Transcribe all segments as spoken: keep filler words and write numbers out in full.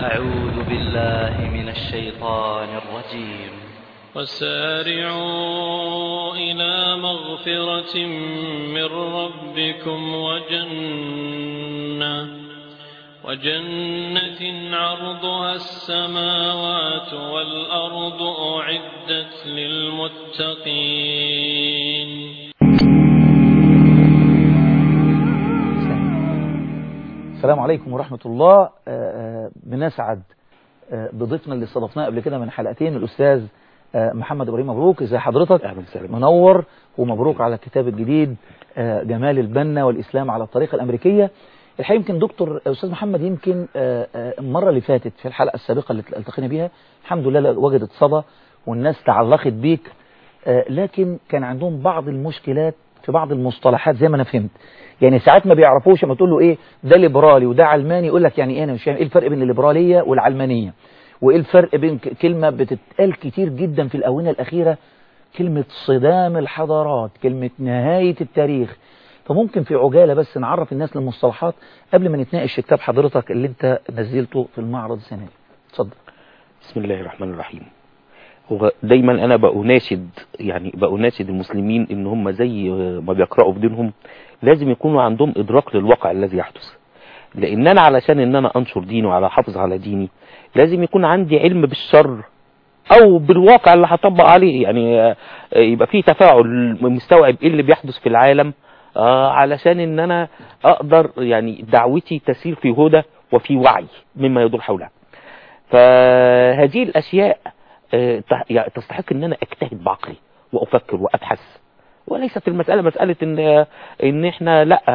أعوذ بالله من الشيطان الرجيم. وسارعوا إلى مغفرة من ربكم وجنة وجنة عرضها السماوات والأرض أعدت للمتقين. السلام عليكم ورحمة الله. بنسعد بضيفنا اللي استضفناه قبل كده من حلقتين، الأستاذ محمد إبراهيم. مبروك، ازي حضرتك؟ أهلا وسهلا. منور، ومبروك على الكتاب الجديد جمال البنا والإسلام على الطريقة الأمريكية. الحقيقة يمكن دكتور أستاذ محمد، يمكن المرة اللي فاتت في الحلقة السابقة اللي التقينا بيها الحمد لله وجدت صدى والناس تعلقت بيك، لكن كان عندهم بعض المشكلات في بعض المصطلحات زي ما أنا فهمت. يعني ساعات ما بيعرفوش لما تقول له ايه ده ليبرالي وده علماني، يقول لك يعني ايه، انا مش فاهم ايه الفرق بين الليبراليه والعلمانيه، وايه الفرق بين كلمه بتتقال كتير جدا في الاونه الاخيره، كلمه صدام الحضارات، كلمه نهايه التاريخ. فممكن في عجاله بس نعرف الناس للمصطلحات قبل ما نتناقش في كتاب حضرتك اللي انت نزلته في المعرض السنه دي. اتفضل. بسم الله الرحمن الرحيم. هو دايما انا بأناشد يعني بأناشد المسلمين ان هم زي ما بيقرأوا في دينهم لازم يكونوا عندهم ادراك للواقع الذي يحدث، لان انا علشان ان انا انشر ديني وعلى حافظ على ديني لازم يكون عندي علم بالشر او بالواقع اللي هطبق عليه، يعني يبقى فيه تفاعل مستوعب ايه اللي بيحدث في العالم، آه علشان ان انا اقدر يعني دعوتي تسير في هدى وفي وعي مما يدور حولها. فهذه الاشياء تستحق ان انا اجتهد بعقلي وافكر وابحث، وليست المسألة مسألة ان ان احنا لا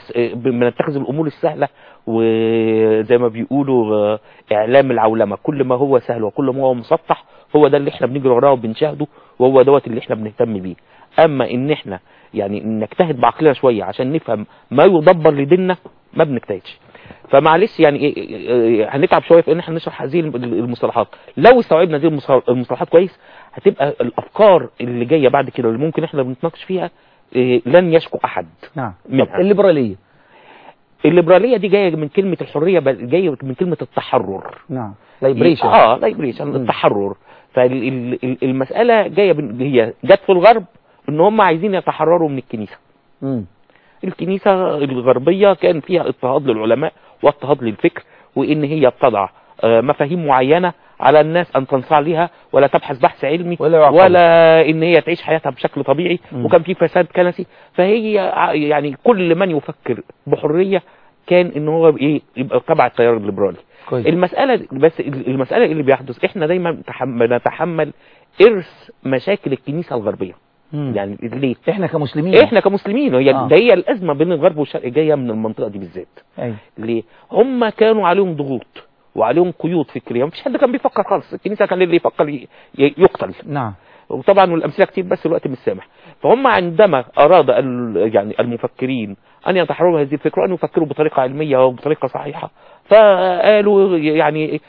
بنتخذ الامور السهلة، وزي ما بيقولوا اعلام العولمة، كل ما هو سهل وكل ما هو مسطح هو ده اللي احنا بنجري وراه وبنشاهده، وهو دوت اللي احنا بنهتم بيه. اما ان احنا يعني نجتهد بعقلنا شوية عشان نفهم ما يدبر لديننا ما بنجتهدش. فمعلش يعني إيه هنتعب شويه في ان احنا نشرح هذه المصطلحات. لو استوعبنا هذه المصطلحات كويس هتبقى الافكار اللي جايه بعد كده اللي ممكن احنا بنتناقش فيها إيه لن يشكو احد. نعم. الليبراليه الليبراليه دي جايه من كلمه الحريه، جايه من كلمه التحرر. نعم. لايبريشن. اه لايبريشن، التحرر. فالمساله جايه هي جت في الغرب ان هم عايزين يتحرروا من الكنيسه. امم الكنيسة الغربية كان فيها اضطهاد للعلماء واضطهاد للفكر، وان هي بتضع مفاهيم معينة على الناس ان تنصاع لها ولا تبحث بحث علمي ولا, ولا ان هي تعيش حياتها بشكل طبيعي. م. وكان في فساد كنسي. فهي يعني كل من يفكر بحرية كان ان هو ايه يبقى تبع التيار الليبرالي. المسألة بس المسألة اللي بيحدث احنا دايما نتحمل ارث مشاكل الكنيسة الغربية. مم. يعني ليه احنا كمسلمين احنا كمسلمين هي آه. ده هي الازمه بين الغرب والشرق جايه من المنطقه دي بالذات. أي. ليه هم كانوا عليهم ضغوط وعليهم قيود فكريه، مفيش حد كان بيفكر خالص. الكنيسه كان اللي يفكر يقتل. نعم. وطبعا والامثله كتير بس الوقت مش سامح. فهم عندما اراد يعني المفكرين ان يتحرروا هذه الفكره وان يفكروا بطريقه علميه وبطريقه صحيحه، فقالوا يعني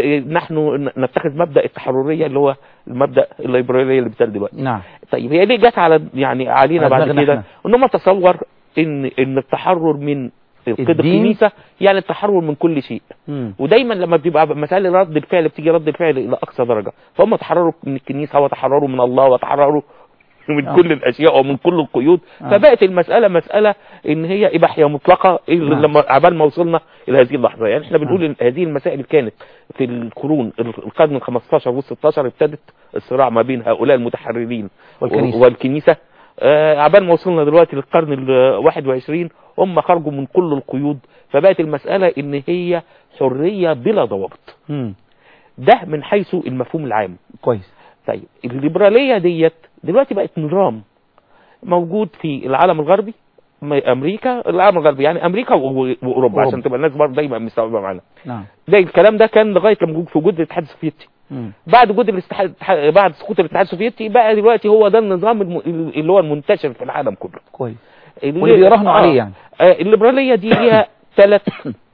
نحن نتخذ مبدا التحرريه اللي هو المبدا الليبراليه اللي بتاع دلوقتي. نعم. طيب هي ليه جت على يعني علينا بعد كده ان هم تصور ان ان التحرر من قيد الكنيسه يعني التحرر من كل شيء. مم. ودايما لما بتبقى مسائل رد الفعل بتيجي رد الفعل الى اقصى درجه، فهم تحرروا من الكنيسه وتحرروا من الله وتحرروا من آه. كل الاشياء ومن كل القيود. آه. فبقت المساله مساله ان هي اباحيه مطلقه. آه. لما عبال ما وصلنا الى هذه اللحظه، يعني احنا بنقول آه. ان هذه المسائل كانت في القرون القرن الخمستاشر والستاشر ابتدت الصراع ما بين هؤلاء المتحررين والكنيسه, والكنيسة. آه عبال ما وصلنا دلوقتي للقرن الواحد وعشرين هم خرجوا من كل القيود، فبقت المساله ان هي حريه بلا ضوابط. ده من حيث المفهوم العام. كويس. طيب الليبراليه ديت دلوقتي بقت نظام موجود في العالم الغربي، امريكا العالم الغربي يعني امريكا واوروبا أوروبا. عشان تبقى الناس برضه دايما مستوعبه معانا. نعم. ده الكلام ده كان لغايه لما في وجود الاتحاد السوفيتي. مم. بعد وجود الاتحاد بعد سقوط الاتحاد السوفيتي بقى دلوقتي هو ده النظام اللي هو المنتشر في العالم كله. كويس. واللي بيراهنوا آه. عليه يعني. آه الليبراليه دي ليها ثلاث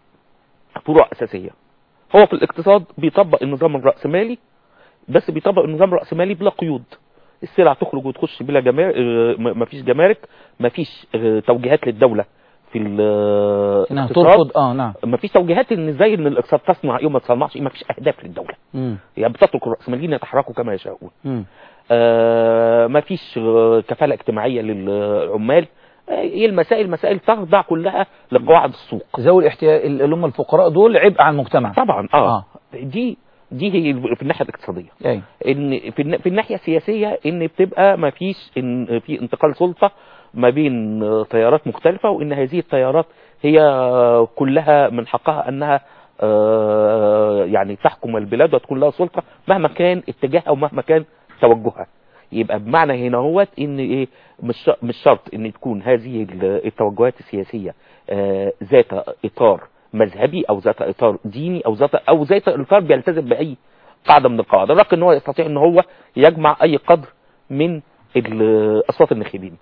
فروع اساسيه. هو في الاقتصاد بيطبق النظام الرأسمالي، بس بيطبق النظام الرأسمالي بلا قيود. السلع تخرج وتخش بلا جمارك، مفيش جمارك، مفيش توجيهات للدولة في انها الاقتصاد ترفض اه نعم ما فيش توجيهات ان ازاي ان الاقتصاد تصنع ايه وما تصنعش ايه، ما فيش اهداف للدوله مم. يعني بتترك الراسماليين يتحركوا كما يشاءون. مم. آه ما فيش كفاله اجتماعيه للعمال. ايه المسائل مسائل تخضع كلها لقواعد السوق. ذوي الاحتياج اللي هم الفقراء دول عبء على المجتمع طبعا اه, آه. دي دي هي في الناحيه الاقتصاديه. أي. ان في الن- في الناحيه السياسيه ان بتبقى ما فيش ان في انتقال سلطه ما بين تيارات مختلفه، وان هذه التيارات هي كلها من حقها انها آه، يعني تحكم البلاد وتكون لها سلطه مهما كان اتجاهها ومهما كان توجهها. يبقى بمعنى هنا هو ان ايه مش ش- مش شرط ان تكون هذه التوجهات السياسيه آه، ذات اطار مذهبي او ذات اطار ديني او ذات او ذات اطار بيلتزم باي قاعده من القواعد، لكن ان هو يستطيع ان هو يجمع اي قدر من ال- اصوات الناخبين.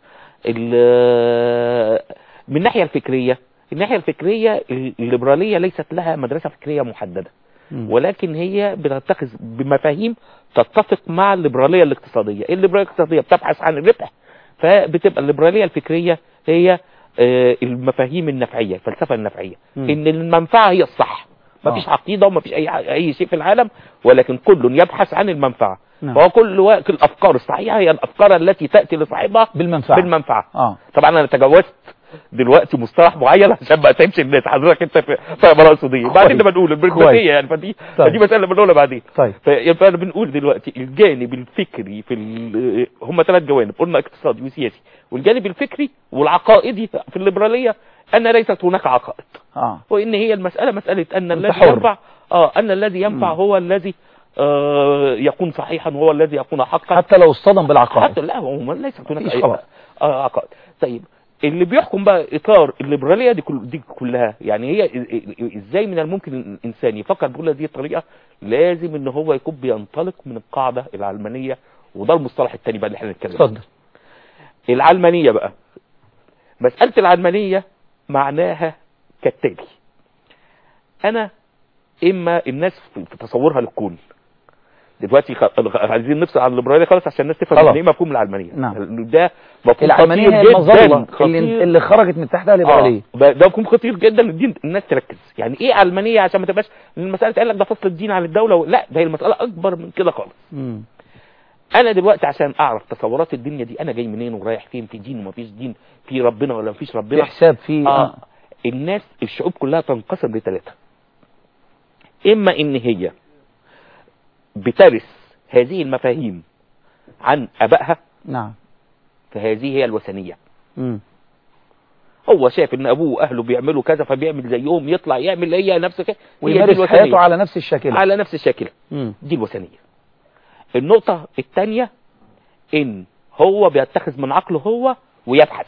ال- من الناحيه الفكريه الناحيه الفكريه الليبراليه ليست لها مدرسه فكريه محدده، مم. ولكن هي بتتخذ بمفاهيم تتفق مع الليبراليه الاقتصاديه. الليبراليه الاقتصاديه بتبحث عن الربح، فبتبقى الليبراليه الفكريه هي آه، المفاهيم النفعيه، الفلسفه النفعيه، مم. ان المنفعه هي الصح. ما فيش آه. عقيده وما فيش اي اي شيء في العالم، ولكن كل يبحث عن المنفعه. نعم. فهو كل وقت الافكار الصحيحه هي الافكار التي تاتي لصاحبها بالمنفعة. بالمنفعه. اه طبعا انا تجاوزت دلوقتي مصطلح معين عشان ما تمشي الناس حضرتك انت في فاهم الاقتصاديه بعدين لما نقول البرمجيه يعني فدي طيب. فدي مساله بنقولها بعدين. طيب فيبقى انا بنقول دلوقتي الجانب الفكري في ال- هم ثلاث جوانب قلنا اقتصادي وسياسي، والجانب الفكري والعقائدي في الليبراليه ان ليست هناك عقائد، اه وان هي المساله مساله ان أنت الذي حر. ينفع اه ان الذي ينفع مم. هو الذي آه يكون صحيحا وهو الذي يكون حقا. حتى لو اصطدم بالعقائد. حتى لا هو ليست هناك مفيش أي خلاص. آه عقائد. طيب اللي بيحكم بقى اطار الليبراليه دي كل دي كلها يعني هي ازاي من الممكن الانسان يفكر بكل هذه الطريقه؟ لازم ان هو يكون بينطلق من القاعده العلمانيه، وده المصطلح الثاني بقى اللي احنا هنتكلم عنه. اتفضل. العلمانيه بقى مساله العلمانيه معناها كالتالي: انا اما الناس في تصورها للكون دلوقتي خ... عايزين نفصل عن الليبراليه خالص عشان الناس تفهم يعني ايه مفهوم العلمانيه. نعم. ده مفهوم العلمانيه خطير هي جدا المظله خطير. اللي, اللي خرجت من تحتها الليبراليه. آه. ده مفهوم خطير جدا للدين، الناس تركز يعني ايه علمانيه عشان ما تبقاش المساله تقول لك ده فصل الدين عن الدوله و... لا، ده هي المساله اكبر من كده خالص. مم. انا دلوقتي عشان اعرف تصورات الدنيا دي انا جاي منين ورايح فين، في دين وما فيش دين، في ربنا ولا ما فيش ربنا، في حساب في آه. آه. الناس الشعوب كلها تنقسم لثلاثه: اما ان هي بترث هذه المفاهيم عن ابائها، نعم. فهذه هي الوثنيه. مم. هو شايف ان ابوه واهله بيعملوا كذا فبيعمل زيهم، يطلع يعمل هي نفس كده، ويمارس حياته على نفس الشكل على نفس الشكل. مم. دي الوثنيه. النقطه الثانيه ان هو بيتخذ من عقله هو ويبحث.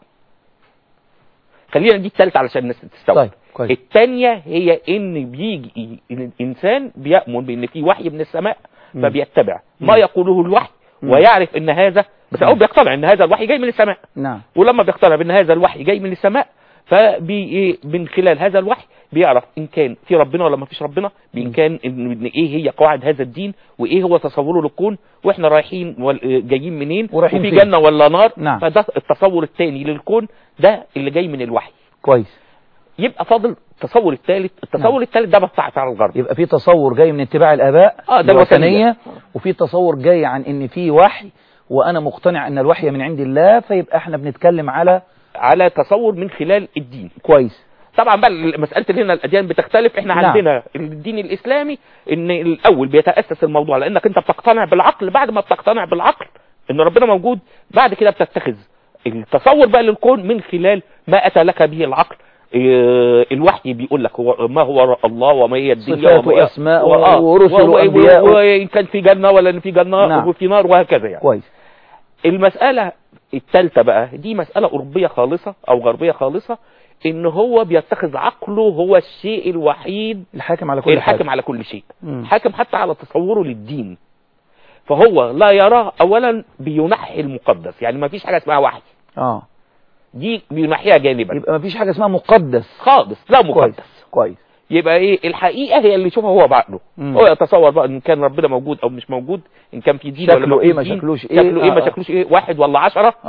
خلينا دي الثالثه علشان الناس تستوعب. طيب كويس. الثانيه هي ان بيجي الانسان بيؤمن بان في وحي من السماء مم. فبيتبع مم. ما يقوله الوحي مم. ويعرف ان هذا بس هو بيقتنع ان هذا الوحي جاي من السماء. نعم. ولما بيقتنع بان هذا الوحي جاي من السماء فبي من خلال هذا الوحي بيعرف ان كان في ربنا ولا ما فيش ربنا، بان كان ان ايه هي قواعد هذا الدين وايه هو تصوره للكون، واحنا رايحين جايين منين، ورايحين وفي فين؟ جنه ولا نار. نعم. فده التصور الثاني للكون ده اللي جاي من الوحي. كويس. يبقى فاضل التصور الثالث. التصور نعم. الثالث ده بتاع على الغرب. يبقى في تصور جاي من اتباع الاباء اه ده الوثنيه، وفي تصور جاي عن ان في وحي وانا مقتنع ان الوحي من عند الله، فيبقى احنا بنتكلم على على تصور من خلال الدين. كويس. طبعا بقى مساله اللي هنا الاديان بتختلف. احنا نعم. عندنا الدين الاسلامي ان الاول بيتاسس الموضوع لانك انت بتقتنع بالعقل، بعد ما بتقتنع بالعقل ان ربنا موجود بعد كده بتتخذ التصور بقى للكون من خلال ما اتى لك به العقل. إيه الوحي بيقول لك هو ما هو الله وما هي الدنيا صفات واسماء ورسل وانبياء وان كان في جنه ولا ان في جنه. نعم. وفي نار وهكذا يعني. كويس. المساله الثالثه بقى دي مساله اوروبيه خالصه او غربيه خالصه، ان هو بيتخذ عقله هو الشيء الوحيد الحاكم على كل الحاكم حاجة. على كل شيء. مم. حاكم حتى على تصوره للدين. فهو لا يراه اولا بينحي المقدس، يعني ما فيش حاجه اسمها وحي. اه دي بينحيها جانبا. يبقى ما فيش حاجه اسمها مقدس خالص، لا مقدس. كويس. كويس. يبقى ايه الحقيقه هي اللي يشوفها هو بعقله. مم. هو يتصور بقى ان كان ربنا موجود او مش موجود، ان كان في دين ولا شكله ما ايه فيش ما دين، شكلوش ايه شكله ايه ما آه. شكلوش ايه، واحد ولا عشرة. اه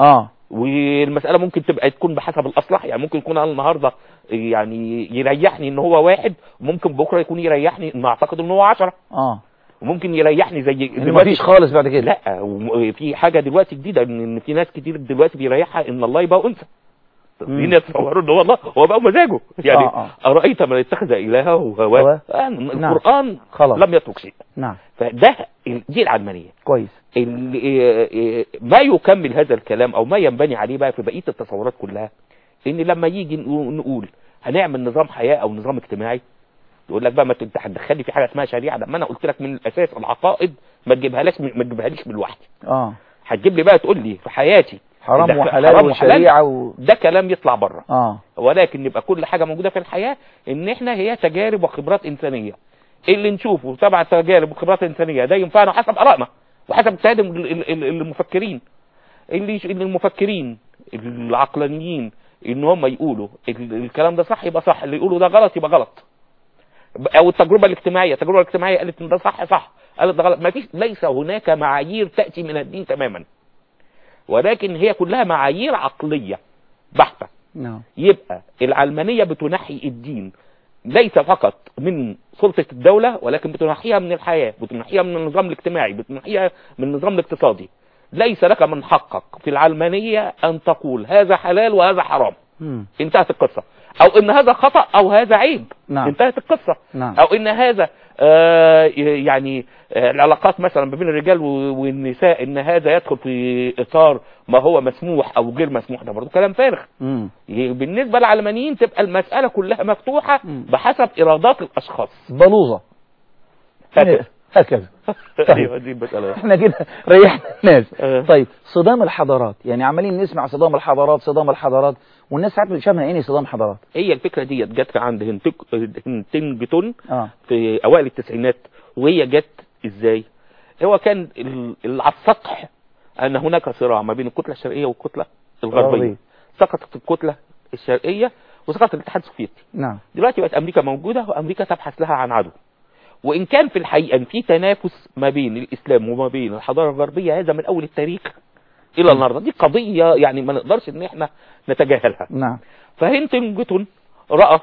والمسألة ممكن تبقى تكون بحسب الأصلح، يعني ممكن يكون أنا النهاردة يعني يريحني ان هو واحد، وممكن بكرة يكون يريحني ان اعتقد ان هو عشرة. اه وممكن يريحني زي دلوقتي مفيش خالص بعد كده. لا، في حاجة دلوقتي جديدة ان في ناس كتير دلوقتي بيريحها ان الله يبقى انثى. مين يتصوروا ان هو الله هو بقى مزاجه يعني. آه آه. أرأيت من اتخذ إلهه هواه. القرآن نعم. خلاص. لم يترك شيء. نعم. فده دي العلمانية. كويس. ما يكمل هذا الكلام او ما ينبني عليه بقى في بقية التصورات كلها، ان لما يجي نقول هنعمل نظام حياة او نظام اجتماعي، يقول لك بقى ما انت هتدخلني في حاجة اسمها شريعة، لما انا قلت لك من الاساس العقائد ما تجيبها لك ما تجيبها ليش من لوحدي. اه هتجيب لي بقى تقول لي في حياتي حرام وحلال وشريعة و... ده كلام يطلع بره. اه ولكن يبقى كل حاجة موجودة في الحياة ان احنا هي تجارب وخبرات انسانية، اللي نشوفه تبع تجارب وخبرات انسانية ده ينفعنا حسب ارائنا وحسب اجتهاد المفكرين. اللي المفكرين العقلانيين ان هم يقولوا الكلام ده صح يبقى صح، اللي يقولوا ده غلط يبقى غلط. او التجربة الاجتماعية التجربة الاجتماعية قالت ان ده صح صح، قالت ده غلط. ما فيش، ليس هناك معايير تأتي من الدين تماما، ولكن هي كلها معايير عقلية بحتة. نعم. يبقى العلمانية بتنحي الدين ليس فقط من سلطة الدولة، ولكن بتنحيها من الحياة، بتنحيها من النظام الاجتماعي، بتنحيها من النظام الاقتصادي. ليس لك من حقك في العلمانية ان تقول هذا حلال وهذا حرام. م. انتهت القصة. او ان هذا خطأ او هذا عيب. نعم. انتهت القصة. نعم. او ان هذا آه يعني آه العلاقات مثلا ما بين الرجال والنساء ان هذا يدخل في اطار ما هو مسموح او غير مسموح، ده برضه كلام فارغ. م. بالنسبة للعلمانيين تبقى المسألة كلها مفتوحة م. بحسب ارادات الاشخاص. بلوظة هكذا هكذا. ايوه دي المسألة. احنا كده ريحنا الناس. طيب صدام الحضارات، يعني عمالين نسمع صدام الحضارات صدام الحضارات، والناس ساعات مش فاهمه ايه صدام حضارات. هي الفكره دي جت عند هنتنجتون آه. في اوائل التسعينات. وهي جت ازاي؟ هو كان على السطح ان هناك صراع ما بين الكتله الشرقيه والكتله الغربيه. سقطت الكتله الشرقيه وسقط الاتحاد السوفيتي. نعم. دلوقتي بقت امريكا موجوده، وامريكا تبحث لها عن عدو. وان كان في الحقيقه في تنافس ما بين الاسلام وما بين الحضاره الغربيه، هذا من اول التاريخ الى النهارده. دي قضيه يعني ما نقدرش ان احنا نتجاهلها. نعم. فهنتنجتون راى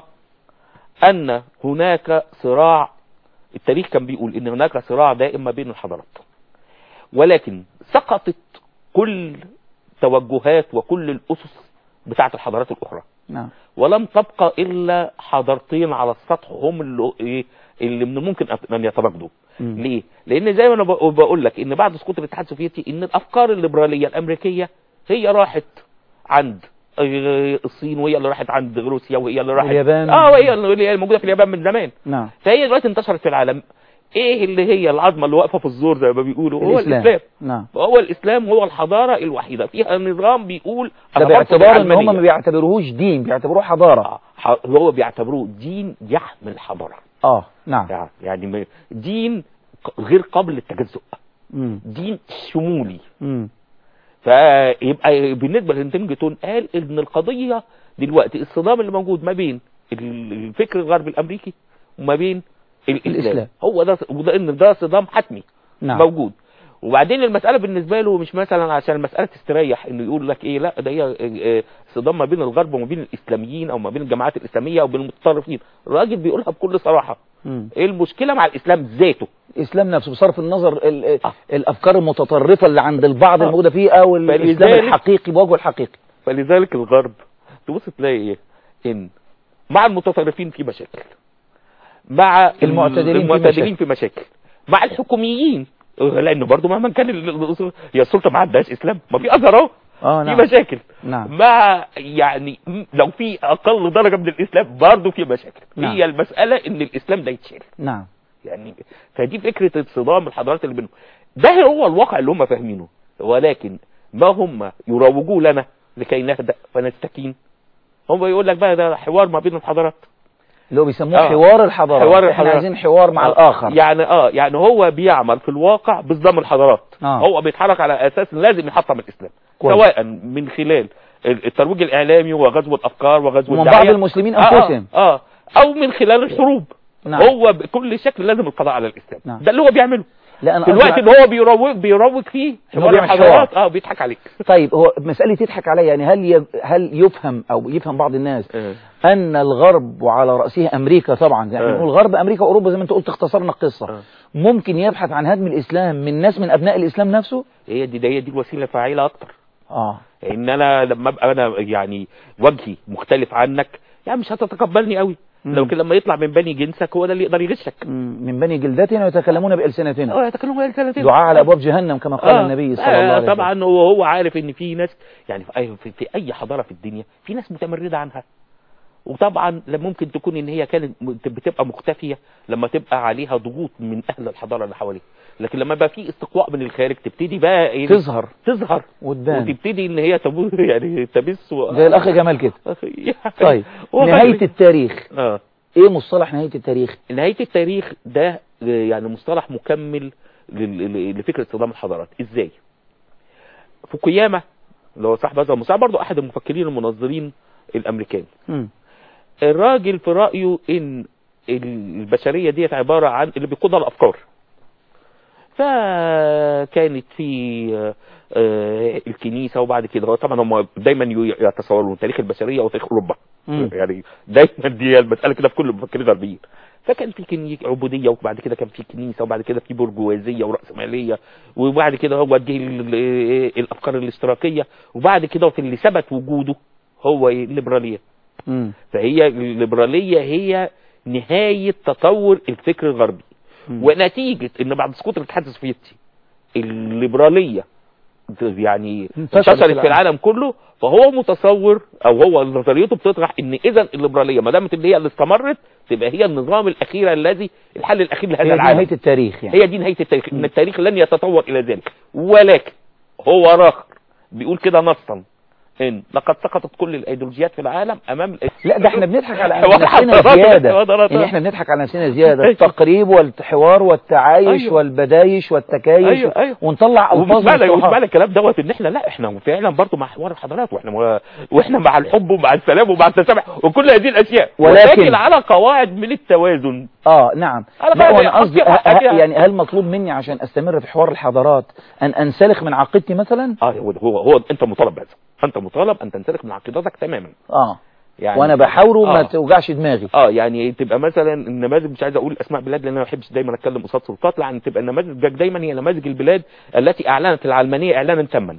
ان هناك صراع، التاريخ كان بيقول ان هناك صراع دائم ما بين الحضارات، ولكن سقطت كل توجهات وكل الاسس بتاعه الحضارات الاخرى. نعم. ولم تبقى الا حضارتين على السطح هم اللي اللي من الممكن ان يتواجدوا. ليه؟ لان زي ما انا بقول لك ان بعد سقوط الاتحاد السوفيتي ان الافكار الليبراليه الامريكيه هي راحت عند الصين، وهي اللي راحت عند روسيا، وهي اللي راحت اليابان. اه وهي اللي موجوده في اليابان من زمان. نعم. فهي دلوقتي انتشرت في العالم. ايه اللي هي العظمه اللي واقفه في الزور زي ما بيقولوا؟ هو الاسلام. الاسلام. نعم. هو الاسلام هو الحضاره الوحيده فيها نظام بيقول ده باعتبار ان هم ما بيعتبروهوش دين، بيعتبروه حضاره. آه. هو بيعتبروه دين يحمل حضاره. اه نعم. يعني دين غير قابل للتجزؤ. مم. دين شمولي. مم. فيبقى بالنسبه لهنتنجتون قال ان القضيه دلوقتي الصدام اللي موجود ما بين الفكر الغربي الامريكي وما بين الاسلام, الإسلام. هو ده، وده ان ده صدام حتمي. نعم. موجود. وبعدين المساله بالنسبه له مش مثلا عشان المساله تستريح انه يقول لك ايه، لا ده هي صدام ما بين الغرب وما بين الاسلاميين او ما بين الجماعات الاسلاميه او بين المتطرفين. الراجل بيقولها بكل صراحه. مم. ايه المشكله مع الاسلام ذاته؟ الاسلام نفسه بصرف النظر آه. الافكار المتطرفه اللي عند البعض آه. الموجوده فيه، او الاسلام الحقيقي بوجهه الحقيقي. فلذلك الغرب تبص تلاقي ايه؟ ان مع المتطرفين في مشاكل، مع المعتدلين, المعتدلين في, مشاكل. في مشاكل، مع الحكوميين، لانه برضه مهما كان هي السلطه ما عندهاش اسلام، ما في ازهر اهو. اه في مشاكل. نعم. مع يعني لو في اقل درجه من الاسلام برضه في مشاكل. نعم. هي المساله ان الاسلام ده يتشال. نعم. يعني فدي فكره صدام الحضارات اللي بينهم. ده هو الواقع اللي هم فاهمينه، ولكن ما هم يروجوه لنا لكي نهدأ فنستكين. هم يقول لك بقى ده حوار ما بين الحضارات اللي هو بيسموه آه. حوار الحضارات. حوار الحضارات. احنا عايزين حوار مع آه. الاخر. يعني اه يعني هو بيعمل في الواقع بصدام الحضارات. آه. هو بيتحرك على اساس لازم يحطم الاسلام. كويس. سواء من خلال الترويج الاعلامي وغزو الافكار وغزو الدعايه من بعض المسلمين انفسهم. آه. آه. او من خلال الحروب. نعم. هو بكل شكل لازم القضاء على الاسلام. نعم. ده اللي هو بيعمله. لا انا في الوقت قصدي- اللي هو بيروج بيروج فيه إن هو حوار بيعمل الحضارات اه بيضحك عليك. طيب هو مسألة يضحك عليا يعني هل ي... هل يفهم او يفهم بعض الناس آه. ان الغرب وعلى رأسه امريكا طبعا يعني آه. نقول غرب امريكا واوروبا زي ما انت قلت اختصرنا القصة آه. ممكن يبحث عن هدم الاسلام من ناس من ابناء الاسلام نفسه؟ هي دي هي دي الوسيله الفاعله اكتر. اه ان انا لما ابقى انا يعني وجهي مختلف عنك يعني مش هتتقبلني قوي. مم. لكن لما يطلع من بني جنسك هو ده اللي يقدر يغشك. مم. من بني جلدتنا ويتكلمون بألسنتنا اه يتكلموا غير سنتين دعاء على ابواب جهنم كما قال آه. النبي صلى الله عليه آه وسلم. طبعا وهو عارف ان في ناس يعني في اي في, في اي حضاره في الدنيا في ناس متمرده عنها. وطبعا ممكن تكون ان هي كانت بتبقى مختفيه لما تبقى عليها ضغوط من اهل الحضاره اللي حواليها. لكن لما بقى في استقواء من الخارج تبتدي بقى إيه تظهر تظهر وتبان وتبتدي ان هي تبو يعني تبث و... زي الاخ جمال كده. طيب هو نهاية غير- التاريخ اه ايه مصطلح نهاية التاريخ؟ نهاية التاريخ ده يعني مصطلح مكمل لل- ل- لفكرة صدام الحضارات. ازاي؟ فوكوياما اللي هو صاحب هذا المصطلح برضه احد المفكرين المنظرين الامريكان. مم. الراجل في رأيه ان البشرية ديت عبارة عن اللي بيقودها الافكار. فكانت في آه، الكنيسة وبعد كده هو طبعا هم دايما يتصورون تاريخ البشرية وتاريخ اوروبا. مم. يعني دايما دي المسألة كده في كل المفكرين الغربيين. فكان في كني عبودية وبعد كده كان في كنيسة وبعد كده في برجوازية ورأسمالية وبعد كده هو وجه ال- ال- الافكار الاشتراكية وبعد كده في اللي ثبت وجوده هو الليبرالية. مم. فهي الليبرالية هي نهاية تطور الفكر الغربي. مم. ونتيجة ان بعد سقوط الاتحاد السوفيتي الليبرالية يعني انتشرت انتشرت في في العالم كله. فهو متصور او هو نظريته بتطرح ان اذا الليبرالية ما دامت هي اللي استمرت تبقى هي النظام الاخير الذي الحل الاخير لهذا هي دي العالم. نهاية التاريخ يعني. هي دي نهاية التاريخ. ان التاريخ لن يتطور الى ذلك. ولكن هو راخر بيقول كده نصا ان لقد سقطت كل الايديولوجيات في العالم امام ال... لا ده احنا بنضحك على حوار نفسنا حضارات- زيادة حوارات- يعني احنا بنضحك على نفسنا زيادة التقريب والحوار والتعايش أيوة. والبدايش والتكايش أيوة، أيوة. ونطلع ومش الفاظ معنى ومش ومصطلحات. معنى الكلام دوت ان احنا لا احنا فعلا برضه مع حوار الحضارات واحنا واحنا مع الحب ومع السلام ومع التسامح وكل هذه الاشياء ولكن- ولكن على قواعد من التوازن. اه نعم أنا لا بقى وانا قصدي أفكر- ه- ه- أفكر- يعني هل مطلوب مني عشان استمر في حوار الحضارات ان انسلخ من عقيدتي مثلا؟ اه هو هو, هو انت مطالب بهذا. انت مطالب ان تنسلخ من عقيدتك تماما. اه يعني وانا بحاول وما آه. توجعش دماغي. اه يعني تبقى مثلا النماذج مش عايز اقول اسماء بلاد لان انا ما بحبش دايما اتكلم قصاد سلطات. يعني تبقى النماذج دايما هي نماذج البلاد التي اعلنت العلمانيه اعلانا تاما.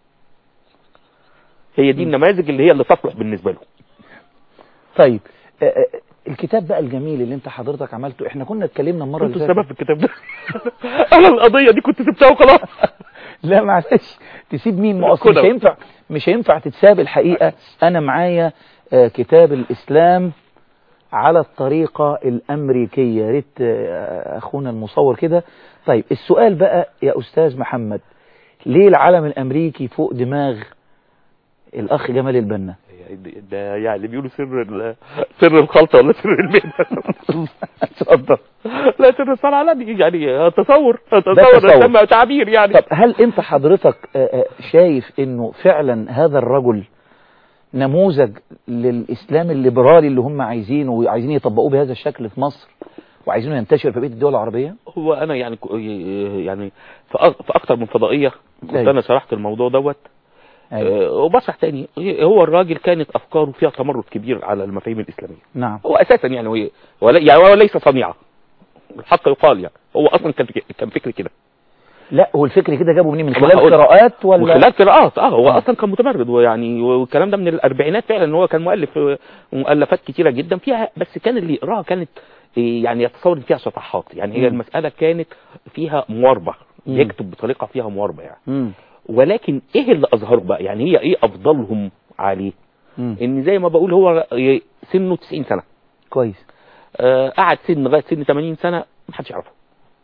هي دي النماذج اللي هي اللي تصلح بالنسبه له. طيب آه، آه، الكتاب بقى الجميل اللي انت حضرتك عملته احنا كنا اتكلمنا المره كنت اللي السبب فاتت. في الكتاب ده. انا القضيه دي كنت سبتها وخلاص. لا معلش تسيب مين؟ ما اصل مش كده. هينفع مش هينفع تتساب الحقيقه. انا معايا آه، كتاب الاسلام على الطريقه الامريكيه. يا ريت آه، اخونا المصور كده. طيب السؤال بقى يا استاذ محمد ليه العلم الامريكي فوق دماغ الاخ جمال البنا؟ ده يعني بيقولوا سر ال- سر الخلطه ولا سر المهنه. اتفضل. لا سر الصنعه لا دي يعني تصور تصور. تصور تسمى تعبير يعني. طب هل انت حضرتك آه، آه، شايف انه فعلا هذا الرجل نموذج للاسلام الليبرالي اللي هم عايزينه وعايزين يطبقوه بهذا الشكل في مصر وعايزينه ينتشر في بقيه الدول العربيه؟ هو انا يعني يعني في أ- في اكتر من فضائيه كنت أيوة. انا شرحت الموضوع دوت. أيوة. آه، وبشرح تاني هو الراجل كانت افكاره فيها تمرد كبير على المفاهيم الاسلاميه. نعم. هو اساسا يعني هو ولا يعني هو ليس صنيعه. الحق يقال يعني هو اصلا كان كان فكر كده. لا هو الفكر كده جابه منين؟ من ما خلال هقول- قراءات ولا؟ من خلال قراءات اه هو آه. آه. اصلا كان متمرد ويعني والكلام ده من الاربعينات فعلا ان هو كان مؤلف آه، مؤلفات كتيره جدا فيها. بس كان اللي يقراها كانت آه، يعني يتصور ان فيها صفحات. يعني هي مم. المساله كانت فيها مواربه. مم. يكتب بطريقه فيها مواربه يعني. مم. ولكن ايه اللي اظهره بقى؟ يعني هي ايه افضلهم عليه؟ مم. ان زي ما بقول هو سنه تسعين سنه. كويس. آه قعد سن لغايه سن ثمانين سنه ما حدش يعرفه.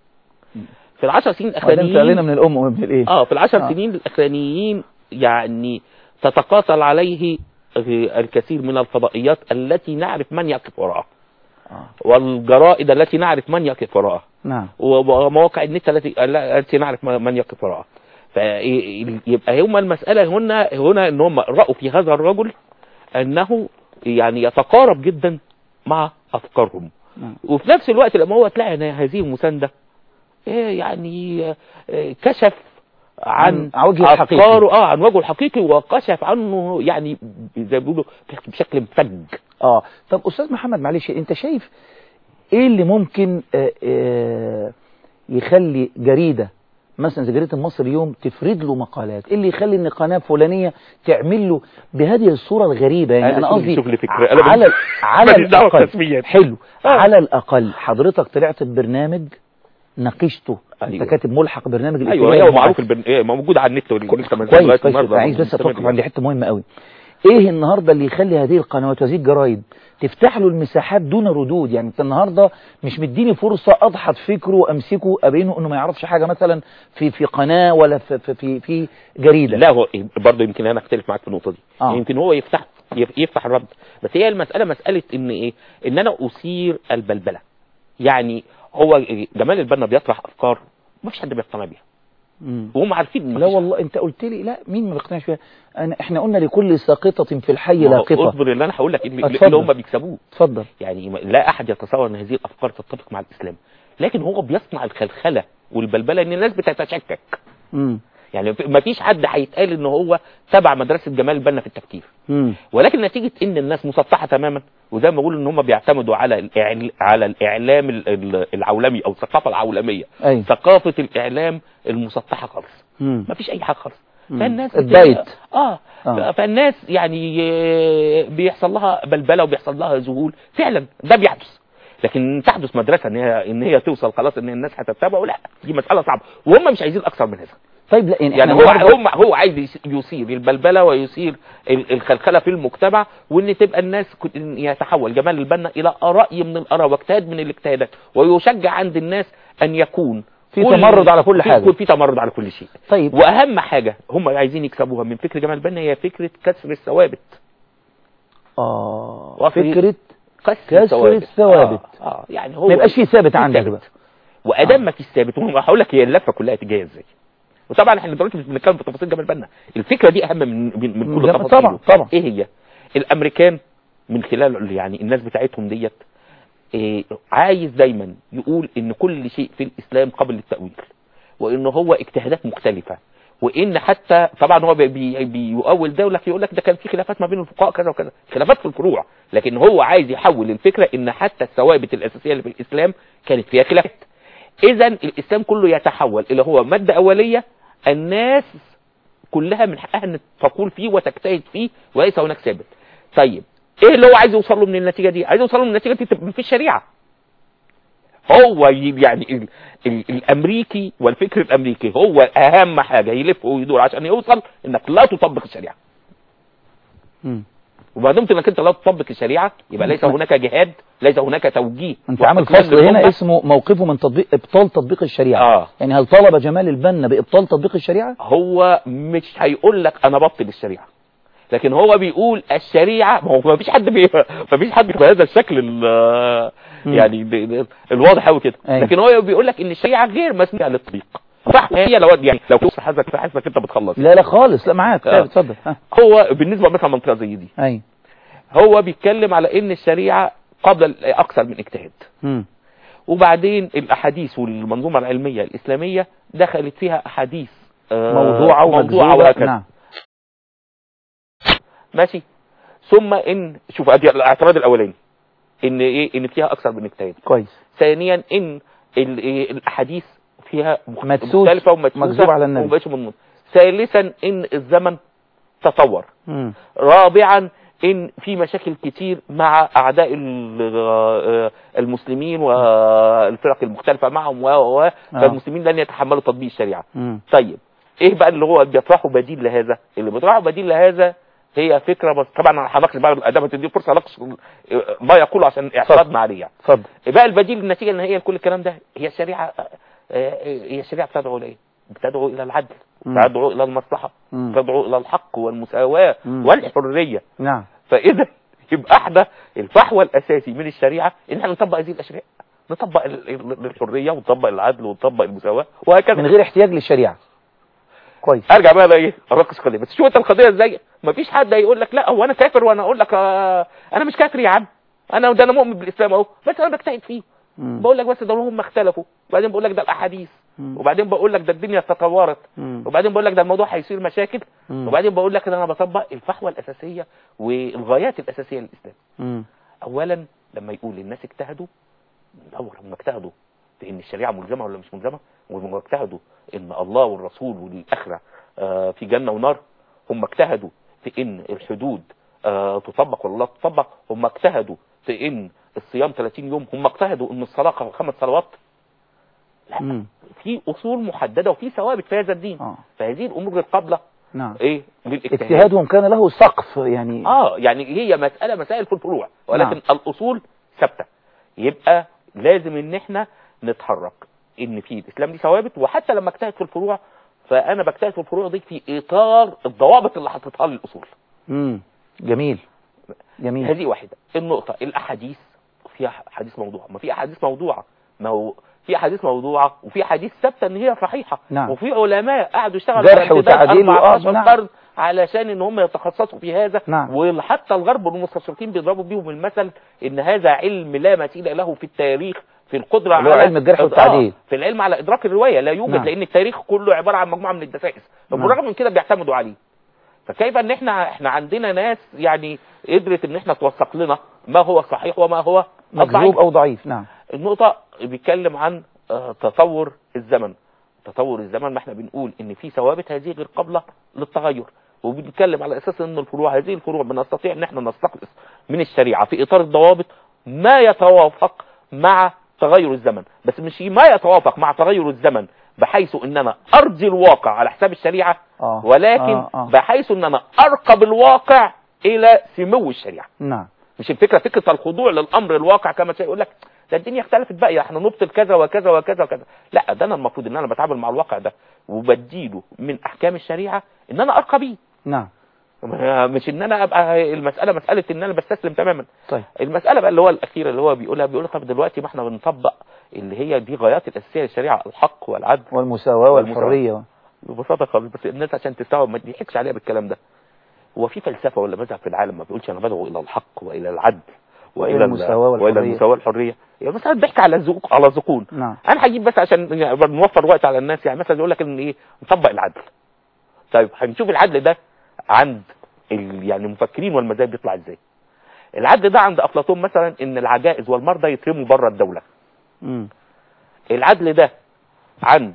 في العشر سنين وبعدين سألنا الاخرانيين من الام ومن الايه؟ اه في العشر آه. سنين الاخرانيين يعني تتقاتل عليه الكثير من الفضائيات التي نعرف من يقف وراءها. آه. والجرائد التي نعرف من يقف وراءها. نعم. ومواقع النت التي التي نعرف من يقف وراءها. فيبقى هم المسألة هنا هنا ان هم رأوا في هذا الرجل انه يعني يتقارب جدا مع افكارهم. نعم. وفي نفس الوقت لما هو تلاقي ان هذه المساندة يعني كشف عن عن وجهه الحقيقي، اه عن وجهه الحقيقي، وكشف عنه يعني زي ما بيقولوا بشكل مفج. اه طب استاذ محمد معلش، انت شايف ايه اللي ممكن آه آه يخلي جريدة مثلا زي جريدة المصري اليوم تفرد له مقالات؟ ايه اللي يخلي ان قناة فلانية تعمل له بهذه الصورة الغريبة؟ يعني انا قصدي على على الاقل حلو آه. على الاقل حضرتك طلعت ببرنامج ناقشته، أيوة. انت كاتب ملحق برنامج ايوه ايوه معروف البرنامج موجود على النت كويس كويس. عايز بس اتوقف عند حته مهمه قوي. ايه النهارده اللي يخلي هذه القنوات وهذه الجرايد تفتح له المساحات دون ردود؟ يعني انت النهارده مش مديني فرصه اضحط فكره وامسكه ابينه انه ما يعرفش حاجه مثلا في في قناه ولا في في في, في جريده. لا هو برضه يمكن انا اختلف معاك في النقطه دي. آه. يمكن هو يفتح يفتح الرد، بس هي المساله مساله ان ايه، ان انا اثير البلبله. يعني هو جمال البنا بيطرح افكار ما فيش حد بيقتنع بيها وهم عارفين. لا والله انت قلت لي لا مين ما بيقتنعش بيها؟ انا احنا قلنا لكل ساقطه في الحي لاقطه. اصبر اللي انا هقول لك اللي, اللي هم بيكسبوه. اتفضل. يعني لا احد يتصور ان هذه الافكار تتفق مع الاسلام، لكن هو بيصنع الخلخله والبلبله ان الناس بتتشكك. امم يعني ما فيش حد هيتقال ان هو تبع مدرسه جمال البنا في التفكير. مم. ولكن نتيجه ان الناس مسطحه تماما، وزي ما بقول ان هم بيعتمدوا على الإعل... على الاعلام العولمي او الثقافه العولميه. أي. ثقافه الاعلام المسطحه خالص، ما فيش اي حاجه خالص. فالناس اتضايقت. آه. اه فالناس يعني بيحصل لها بلبله وبيحصل لها ذهول فعلا، ده بيحدث. لكن تحدث مدرسه ان هي ان هي توصل خلاص ان الناس هتتبعه، لا دي مساله صعبه وهم مش عايزين اكثر من هذا. طيب لا يعني, يعني هو هم هو عايز يثير البلبله ويثير الخلخله في المجتمع، وان تبقى الناس يتحول جمال البنا الى راي من الاراء واجتهاد من الاجتهادات، ويشجع عند الناس ان يكون في تمرد على كل حاجه، يكون في تمرد على كل شيء. طيب واهم حاجه هم عايزين يكسبوها من فكر جمال البنا هي فكره كسر الثوابت. اه فكره كسر الثوابت. الثوابت. آه. آه. يعني هو ما يبقاش في ثابت عندك بقى. وادام ما فيش ثابت، وهقول لك هي اللفه كلها تجاه ازاي. وطبعا احنا دلوقتي مش بنتكلم في تفاصيل جمال البنا، الفكره دي اهم من من, من كل تفاصيل. طبعا طبعا. ايه هي؟ الامريكان من خلال يعني الناس بتاعتهم ديت إيه عايز دايما يقول ان كل شيء في الاسلام قابل للتاويل، وان هو اجتهادات مختلفه، وان حتى طبعا هو بي بيؤول ده يقول لك ده كان في خلافات ما بين الفقهاء كذا وكذا، خلافات في الفروع، لكن هو عايز يحول الفكره ان حتى الثوابت الاساسيه اللي في الاسلام كانت فيها خلافات. اذا الاسلام كله يتحول الى هو ماده اوليه الناس كلها من حقها ان تقول فيه وتجتهد فيه وليس هناك ثابت. طيب ايه اللي هو عايز يوصل له من النتيجه دي؟ عايز يوصل له من النتيجه دي في الشريعه. هو يعني ال ال الامريكي والفكر الامريكي هو اهم حاجه يلف ويدور عشان يوصل انك لا تطبق الشريعه. امم وما دمت انك انت لا تطبق الشريعه يبقى ليس هناك جهاد، ليس هناك توجيه. انت عامل فصل هنا اسمه موقفه من تطبيق ابطال تطبيق الشريعه. آه. يعني هل طلب جمال البنا بابطال تطبيق الشريعه؟ هو مش هيقول لك انا بطل الشريعه، لكن هو بيقول الشريعه، ما هو ما فيش حد بي ما فيش حد بهذا الشكل يعني الواضح قوي كده، لكن هو بيقول لك ان الشريعه غير مسموحه للتطبيق. صح هي لو يعني لو توصل حاسك حاسك انت بتخلص. لا لا خالص، لا معاك اتفضل. آه. هو بالنسبه مثلا منطقه زي دي ايوه هو بيتكلم على ان الشريعه قبل اكثر من اجتهاد. امم وبعدين الاحاديث والمنظومه العلميه الاسلاميه دخلت فيها احاديث آه موضوعه موضوعه وهكذا. نعم ماشي. ثم ان شوف ادي الاعتراض الاولاني ان ايه ان فيها اكثر من اجتهاد. كويس. ثانيا ان الاحاديث فيها مدسوس مختلفه ومكذوبه على النبي. من ثالثا ان الزمن تطور. مم. رابعا ان في مشاكل كتير مع اعداء المسلمين والفرق المختلفه معهم و فالمسلمين لن يتحملوا تطبيق الشريعه. مم. طيب ايه بقى اللي هو بيطرحه بديل لهذا؟ اللي بيطرحه بديل لهذا هي فكره، بس طبعا انا هناقش بقى الادب تدي فرصه اناقش ما يقوله عشان اعتراضنا عليه. اتفضل. بقى البديل النتيجه النهائيه لكل الكلام ده هي الشريعه. هي الشريعه بتدعو لايه؟ بتدعو الى العدل، مم. تدعو الى المصلحه، مم. تدعو الى الحق والمساواه مم. والحريه. نعم. فاذا يبقى احنا الفحوى الاساسي من الشريعه ان احنا نطبق هذه الاشياء، نطبق الحريه ونطبق العدل ونطبق المساواه وهكذا من غير احتياج للشريعه. كويس. ارجع بقى ايه اناقش قضيه، بس شوف انت القضيه ازاي. مفيش حد هيقول لك لا هو انا كافر وانا اقول لك آه انا مش كافر يا عم، انا ده انا مؤمن بالاسلام اهو بس انا بجتهد فيه. مم. بقول لك بس ده هم اختلفوا، وبعدين بقول لك ده الاحاديث، مم. وبعدين بقول لك ده الدنيا تطورت، مم. وبعدين بقول لك ده الموضوع هيصير مشاكل، مم. وبعدين بقول لك ان انا بطبق الفحوى الاساسيه والغايات الاساسيه للاسلام. مم. اولا لما يقول الناس اجتهدوا، ندور هم اجتهدوا في ان الشريعه ملزمه ولا مش ملزمه، وهم اجتهدوا ان الله والرسول والاخره آه في جنه ونار، هم اجتهدوا في ان الحدود آه تطبق ولا لا تطبق، هم اجتهدوا في ان الصيام ثلاثين يوم، هم اجتهدوا ان الصلاه خمس صلوات. لا مم. في اصول محدده وفي ثوابت في هذا الدين. آه. فهذه الامور القابله نعم ايه اجتهادهم كان له سقف يعني. اه يعني هي مساله مسائل في الفروع، ولكن نعم. الاصول ثابته. يبقى لازم ان احنا نتحرك ان في الاسلام دي ثوابت، وحتى لما اجتهد في الفروع فانا بجتهد في الفروع دي في اطار الضوابط اللي حطيتها لي الاصول. امم جميل جميل. هذه واحده. النقطه الاحاديث، فيها حديث موضوع، ما في احاديث موضوعه، ما هو في احاديث موضوعه وفي حديث ثابته ان هي صحيحه. نعم. وفي علماء قعدوا يشتغلوا جرح وتعديل أربعتاشر نعم. قرن علشان ان هم يتخصصوا في هذا. نعم. وحتى الغرب والمستشرقين بيضربوا بيهم المثل ان هذا علم لا مثيل له في التاريخ، في القدره على علم الجرح والتعديل، في العلم على ادراك الروايه لا يوجد. نعم. لان التاريخ كله عباره عن مجموعه من الدسائس، وبالرغم من كده بيعتمدوا عليه. فكيف ان احنا احنا عندنا ناس يعني قدرت ان احنا توثق لنا ما هو صحيح وما هو مكذوب او ضعيف. نعم. النقطه بيتكلم عن تطور الزمن. تطور الزمن، ما احنا بنقول ان في ثوابت هذه غير قابله للتغير، وبنتكلم على اساس ان الفروع هذه الفروع بنستطيع ان احنا نستخلص من الشريعه في اطار الضوابط ما يتوافق مع تغير الزمن، بس مش ما يتوافق مع تغير الزمن بحيث ان انا ارضي الواقع على حساب الشريعه، آه. ولكن آه. آه. بحيث ان انا ارقب الواقع الى سمو الشريعه. نعم. مش الفكره فكره الخضوع للامر الواقع كما يقول لك ده الدنيا اختلفت بقى احنا نبطل كذا وكذا وكذا وكذا. لا، ده انا المفروض ان انا بتعامل مع الواقع ده وبديله من احكام الشريعه ان انا ارقى بيه. نعم. مش ان انا ابقى المساله مساله ان انا بستسلم تماما. طيب. المساله بقى اللي هو الاخيره اللي هو بيقولها بيقول طب دلوقتي ما احنا بنطبق اللي هي دي غايات الاساسيه للشريعه، الحق والعدل والمساواه والحريه. ببساطه خالص، بس الناس عشان تستوعب ما تضحكش عليها بالكلام ده. هو في فلسفه ولا مذهب في العالم ما بيقولش انا بدعو الى الحق والى العدل والى المساواه والحريه والى المساواه والحريه؟ يعني مثلا بيحكي على الزقوق على الزقون. نعم. انا هجيب بس عشان نوفر وقت على الناس، يعني مثلا يقول لك ان ايه نطبق العدل. طيب هنشوف العدل ده عند يعني المفكرين والمذاهب بيطلع ازاي. العدل ده عند افلاطون مثلا ان العجائز والمرضى يترموا بره الدوله. امم العدل ده عند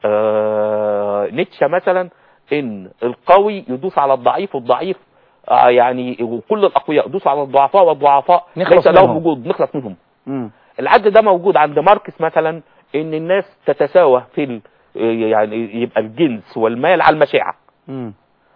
آه نيتشه مثلا ان القوي يدوس على الضعيف، والضعيف آه يعني وكل الاقوياء يدوسوا على الضعفاء، والضعفاء ليس لهم وجود نخلص منهم. مم. العدل ده موجود عند ماركس مثلا ان الناس تتساوى في ال... يعني يبقى الجنس والمال على المشاعر. مم.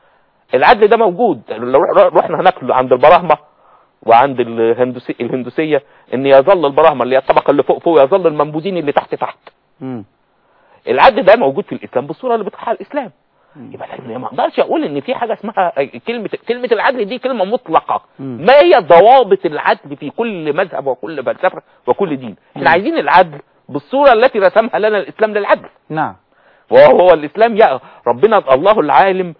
العدل ده موجود لو رحنا هناك عند البراهمه وعند الهندوسي الهندوسيه ان يظل البراهمه اللي هي الطبقه اللي فوق فوق، يظل المنبوذين اللي تحت تحت. مم. العدل ده موجود في الاسلام بالصوره اللي بتطرحها الاسلام. يبقى ما اقدرش اقول ان في حاجه اسمها كلمه كلمه العدل دي كلمه مطلقه. مم. ما هي ضوابط العدل في كل مذهب وكل فلسفه وكل دين؟ احنا عايزين العدل بالصوره التي رسمها لنا الاسلام للعدل. نعم. وهو الاسلام يا ربنا الله العالم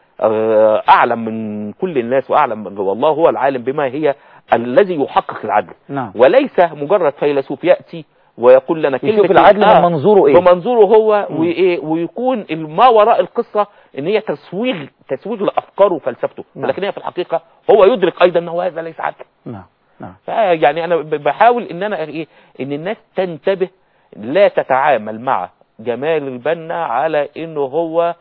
اعلم من كل الناس، واعلم والله هو العالم بما هي الذي يحقق العدل. نعم. وليس مجرد فيلسوف ياتي ويقول لنا كلمه يشوف العدل من آه منظوره ايه بمنظوره هو وايه، ويكون ما وراء القصه ان هي تسويغ تسويغ لافكاره وفلسفته. نعم. ولكن هي في الحقيقه هو يدرك ايضا ان هو هذا ليس عدل. نعم نعم. يعني انا بحاول ان انا ايه ان الناس تنتبه، لا تتعامل مع جمال البنا على انه هو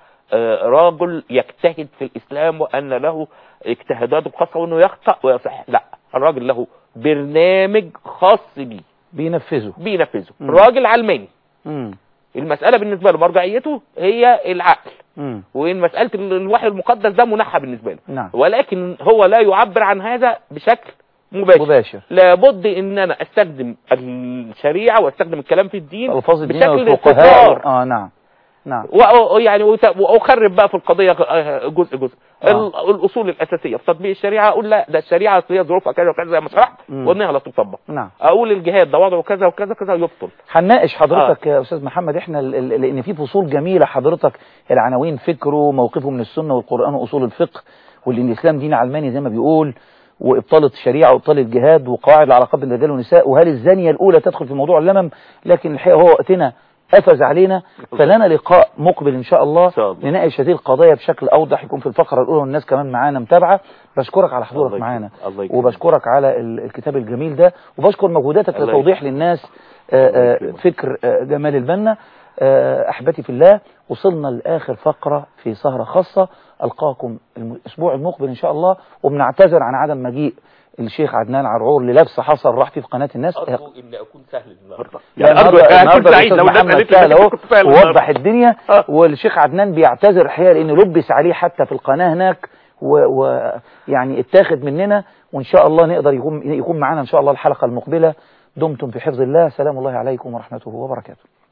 راجل يجتهد في الاسلام وان له اجتهادات خاصه وانه يخطأ ويصح. لا، الراجل له برنامج خاص بيه بينفذه بينفذه راجل علماني. مم. المساله بالنسبه له مرجعيته هي العقل. مم. وان مساله الوحي المقدس ده منحى بالنسبه له. نعم. ولكن هو لا يعبر عن هذا بشكل مباشر. مباشر. لابد ان انا استخدم الشريعه واستخدم الكلام في الدين بشكل الفقهاء. اه نعم نعم. ويعني واخرب بقى في القضيه جزء جزء. آه. الاصول الاساسيه في تطبيق الشريعه اقول لا ده الشريعه هي ظروفها كذا وكذا زي ما شرحت وانها لا تطبق. نعم. اقول الجهاد ده وضعه كذا وكذا كذا يبطل. هنناقش حضرتك آه. يا استاذ محمد احنا لان في فصول جميله حضرتك، العناوين فكره، موقفه من السنه والقران واصول الفقه، والان الاسلام دين علماني زي ما بيقول، وإبطال الشريعة وإبطال الجهاد وقواعد العلاقات بين الرجال والنساء، وهل الزانية الأولى تدخل في موضوع اللمم. لكن الحقيقة هو وقتنا قفز علينا، فلنا لقاء مقبل إن شاء الله نناقش هذه القضايا بشكل أوضح، يكون في الفقرة الأولى والناس كمان معانا متابعة. بشكرك على حضورك معانا، وبشكرك على الكتاب الجميل ده، وبشكر مجهوداتك لتوضيح للناس فكر جمال البنا. أحبتي في الله، وصلنا لآخر فقرة في سهرة خاصة. ألقاكم الأسبوع المقبل إن شاء الله، وبنعتذر عن عدم مجيء الشيخ عدنان عرعور للبس حصل راح فيه في قناة الناس. أرجو إن أكون سهل النهاردة، يعني أرجو أن أكون سعيد لو الناس قالت لي أهو ووضح الدنيا. والشيخ عدنان بيعتذر الحقيقة لأنه لبس عليه حتى في القناة هناك، ويعني اتاخد مننا، وإن شاء الله نقدر يكون يكون معنا إن شاء الله الحلقة المقبلة. دمتم في حفظ الله، سلام الله عليكم ورحمته وبركاته.